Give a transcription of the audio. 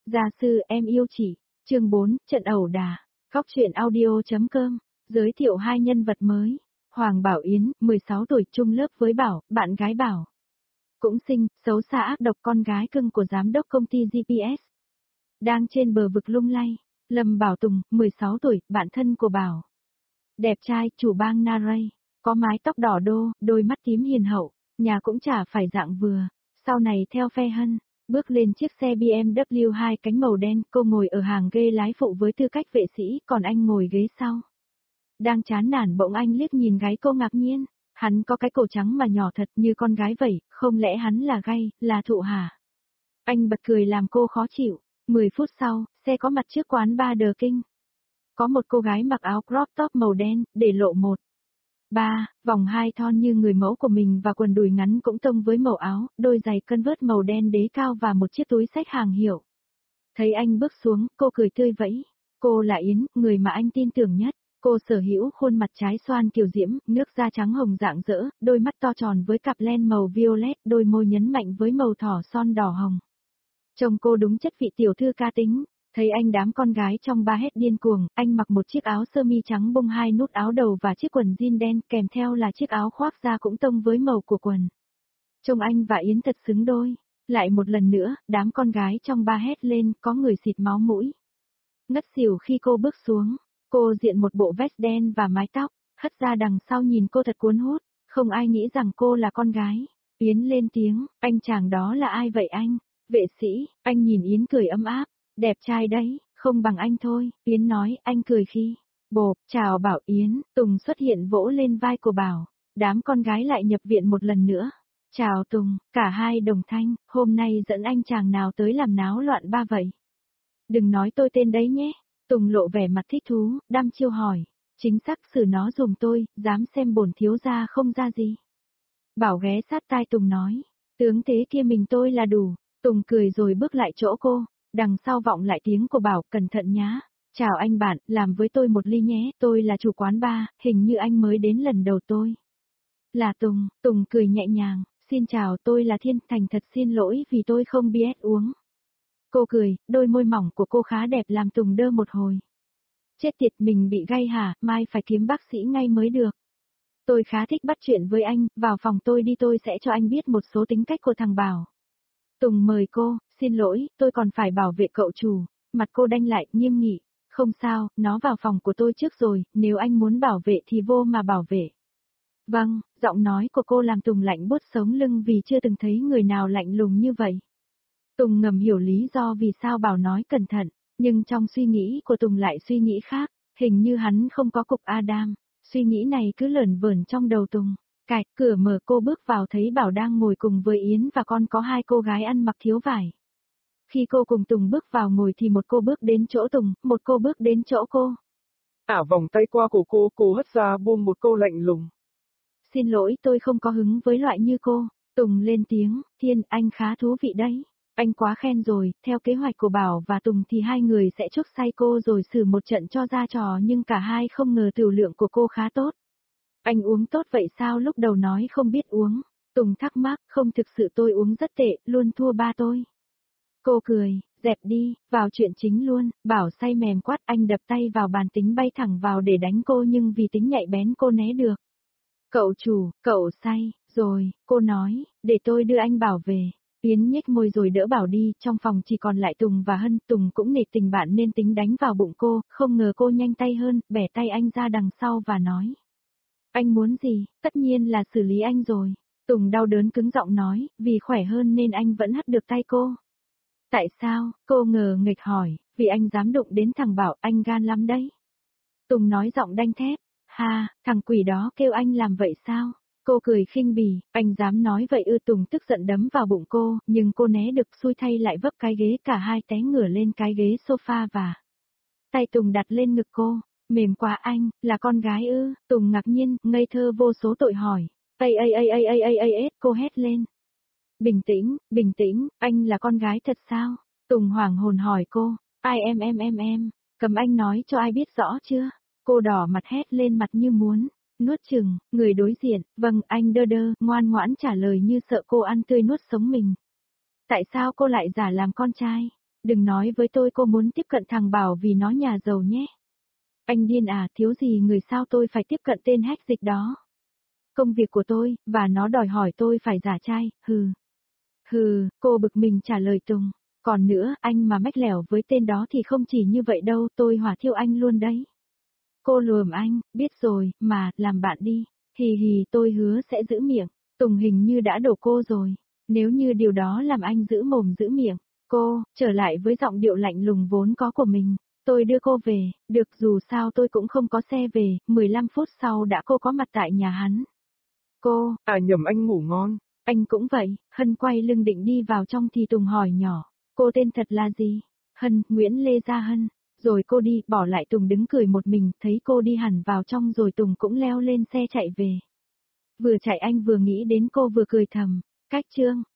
Gia sư em yêu chị, chương 4, trận ẩu đả, Góc truyện audio.com, giới thiệu hai nhân vật mới. Hoàng Bảo Yến, 16 tuổi, chung lớp với Bảo, bạn gái Bảo. Cũng xinh, xấu xa ác độc, con gái cưng của giám đốc công ty GPS. Đang trên bờ vực lung lay. Lâm Bảo Tùng, 16 tuổi, bạn thân của Bảo. Đẹp trai, chủ bang Naray, có mái tóc đỏ đô, đôi mắt tím hiền hậu, nhà cũng chả phải dạng vừa. Sau này theo phe Hân, bước lên chiếc xe BMW 2 cánh màu đen, cô ngồi ở hàng ghế lái phụ với tư cách vệ sĩ, còn anh ngồi ghế sau. Đang chán nản bỗng anh liếc nhìn gái cô ngạc nhiên, hắn có cái cổ trắng mà nhỏ thật như con gái vậy, không lẽ hắn là gay, là thụ hả? Anh bật cười làm cô khó chịu. 10 phút sau, xe có mặt trước quán bar The King. Có một cô gái mặc áo crop top màu đen, để lộ 1, 3, vòng 2 thon như người mẫu của mình và quần đùi ngắn cũng tông với màu áo, đôi giày Converse màu đen đế cao và một chiếc túi xách hàng hiệu. Thấy anh bước xuống, cô cười tươi vẫy. Cô là Yến, người mà anh tin tưởng nhất. Cô sở hữu khuôn mặt trái xoan kiều diễm, nước da trắng hồng rạng rỡ, đôi mắt to tròn với cặp len màu violet, đôi môi nhấn mạnh với màu thỏ son đỏ hồng. Trông cô đúng chất vị tiểu thư ca tính. Thấy anh đám con gái trong bar hét điên cuồng, anh mặc một chiếc áo sơ mi trắng bông 2 nút áo đầu và chiếc quần jean đen, kèm theo là chiếc áo khoác da cũng tông với màu của quần. Trông anh và Yến thật xứng đôi. Lại một lần nữa, đám con gái trong bar hét lên, có người xịt máu mũi. Ngất xỉu khi cô bước xuống. Cô diện một bộ vest đen và mái tóc, hất ra đằng sau nhìn cô thật cuốn hút, không ai nghĩ rằng cô là con gái. Yến lên tiếng, anh chàng đó là ai vậy anh? Vệ sĩ, anh nhìn Yến cười ấm áp, đẹp trai đấy, không bằng anh thôi, Yến nói, anh cười khi. Bộp, chào Bảo Yến, Tùng xuất hiện vỗ lên vai của Bảo, đám con gái lại nhập viện một lần nữa. Chào Tùng, cả hai đồng thanh, hôm nay dẫn anh chàng nào tới làm náo loạn ba vậy? Đừng nói tôi tên đấy nhé. Tùng lộ vẻ mặt thích thú, đăm chiêu hỏi. Chính xác xử nó dùm tôi, dám xem bổn thiếu gia không ra gì. Bảo ghé sát tai Tùng nói. Tướng thế kia mình tôi là đủ. Tùng cười rồi bước lại chỗ cô. Đằng sau vọng lại tiếng của Bảo, cẩn thận nhá. Chào anh bạn, làm với tôi một ly nhé. Tôi là chủ quán bar, hình như anh mới đến lần đầu tôi. Là Tùng, Tùng cười nhẹ nhàng. Xin chào, tôi là Thiên, thành thật xin lỗi vì tôi không biết uống. Cô cười, đôi môi mỏng của cô khá đẹp làm Tùng đơ một hồi. Chết tiệt, mình bị gay hả, mai phải kiếm bác sĩ ngay mới được. Tôi khá thích bắt chuyện với anh, vào phòng tôi đi, tôi sẽ cho anh biết một số tính cách của thằng Bảo. Tùng mời cô, xin lỗi, tôi còn phải bảo vệ cậu chủ. Mặt cô đanh lại, nghiêm nghị. Không sao, nó vào phòng của tôi trước rồi, nếu anh muốn bảo vệ thì vô mà bảo vệ. Vâng, giọng nói của cô làm Tùng lạnh buốt sống lưng vì chưa từng thấy người nào lạnh lùng như vậy. Tùng ngầm hiểu lý do vì sao Bảo nói cẩn thận, nhưng trong suy nghĩ của Tùng lại suy nghĩ khác, hình như hắn không có cục Adam. Suy nghĩ này cứ lởn vởn trong đầu Tùng. Cạch, cửa mở, cô bước vào thấy Bảo đang ngồi cùng với Yến và con có hai cô gái ăn mặc thiếu vải. Khi cô cùng Tùng bước vào ngồi thì một cô bước đến chỗ Tùng, một cô bước đến chỗ cô. Vòng tay qua cổ cô hất ra buông một câu lạnh lùng. Xin lỗi, tôi không có hứng với loại như cô. Tùng lên tiếng, Thiên, anh khá thú vị đấy. Anh quá khen rồi, theo kế hoạch của Bảo và Tùng thì hai người sẽ chuốc say cô rồi xử một trận cho ra trò, nhưng cả hai không ngờ tửu lượng của cô khá tốt. Anh uống tốt vậy sao, lúc đầu nói không biết uống. Tùng thắc mắc, không, thực sự tôi uống rất tệ, luôn thua ba tôi. Cô cười, dẹp đi, vào chuyện chính luôn. Bảo say mềm quát, anh đập tay vào bàn tính bay thẳng vào để đánh cô, nhưng vì tính nhạy bén cô né được. Cậu chủ, cậu say, rồi, cô nói, để tôi đưa anh Bảo về. Yến nhếch môi rồi đỡ Bảo đi, trong phòng chỉ còn lại Tùng và Hân. Tùng cũng nể tình bạn nên tính đánh vào bụng cô, không ngờ cô nhanh tay hơn, bẻ tay anh ra đằng sau và nói. Anh muốn gì, tất nhiên là xử lý anh rồi. Tùng đau đớn cứng giọng nói, vì khỏe hơn nên anh vẫn hất được tay cô. Tại sao, cô ngờ nghịch hỏi, vì anh dám đụng đến thằng Bảo, anh gan lắm đấy. Tùng nói giọng đanh thép, ha, thằng quỷ đó kêu anh làm vậy sao? Cô cười khinh bỉ, anh dám nói vậy ư? Tùng tức giận đấm vào bụng cô, nhưng cô né được, xui thay lại vấp cái ghế, cả hai té ngửa lên cái ghế sofa và tay Tùng đặt lên ngực cô, mềm quá anh, là con gái ư? Tùng ngạc nhiên, ngây thơ vô số tội hỏi, cô hét lên. Bình tĩnh, anh là con gái thật sao? Tùng hoảng hồn hỏi cô, ai em, cầm anh nói cho ai biết rõ chưa? Cô đỏ mặt hét lên, mặt như muốn nuốt chừng. Người đối diện, vâng, anh đơ đơ, ngoan ngoãn trả lời như sợ cô ăn tươi nuốt sống mình. Tại sao cô lại giả làm con trai? Đừng nói với tôi cô muốn tiếp cận thằng Bảo vì nó nhà giàu nhé. Anh điên à, thiếu gì người sao tôi phải tiếp cận tên hách dịch đó. Công việc của tôi, và nó đòi hỏi tôi phải giả trai, hừ. Hừ, cô bực mình trả lời Tùng. Còn nữa, anh mà mách lẻo với tên đó thì không chỉ như vậy đâu, tôi hỏa thiêu anh luôn đấy. Cô lườm anh, biết rồi, mà, làm bạn đi. Hì hì, tôi hứa sẽ giữ miệng. Tùng hình như đã đổ cô rồi. Nếu như điều đó làm anh giữ mồm giữ miệng. Cô, trở lại với giọng điệu lạnh lùng vốn có của mình. Tôi đưa cô về, được dù sao tôi cũng không có xe về, 15 phút sau đã cô có mặt tại nhà hắn. Cô, À nhầm anh ngủ ngon. anh cũng vậy, Hân quay lưng định đi vào trong thì Tùng hỏi nhỏ, cô tên thật là gì? Hân, Nguyễn Lê Gia Hân. Rồi cô đi, bỏ lại Tùng đứng cười một mình, thấy cô đi hẳn vào trong rồi Tùng cũng leo lên xe chạy về. Vừa chạy anh vừa nghĩ đến cô vừa cười thầm, cách chương.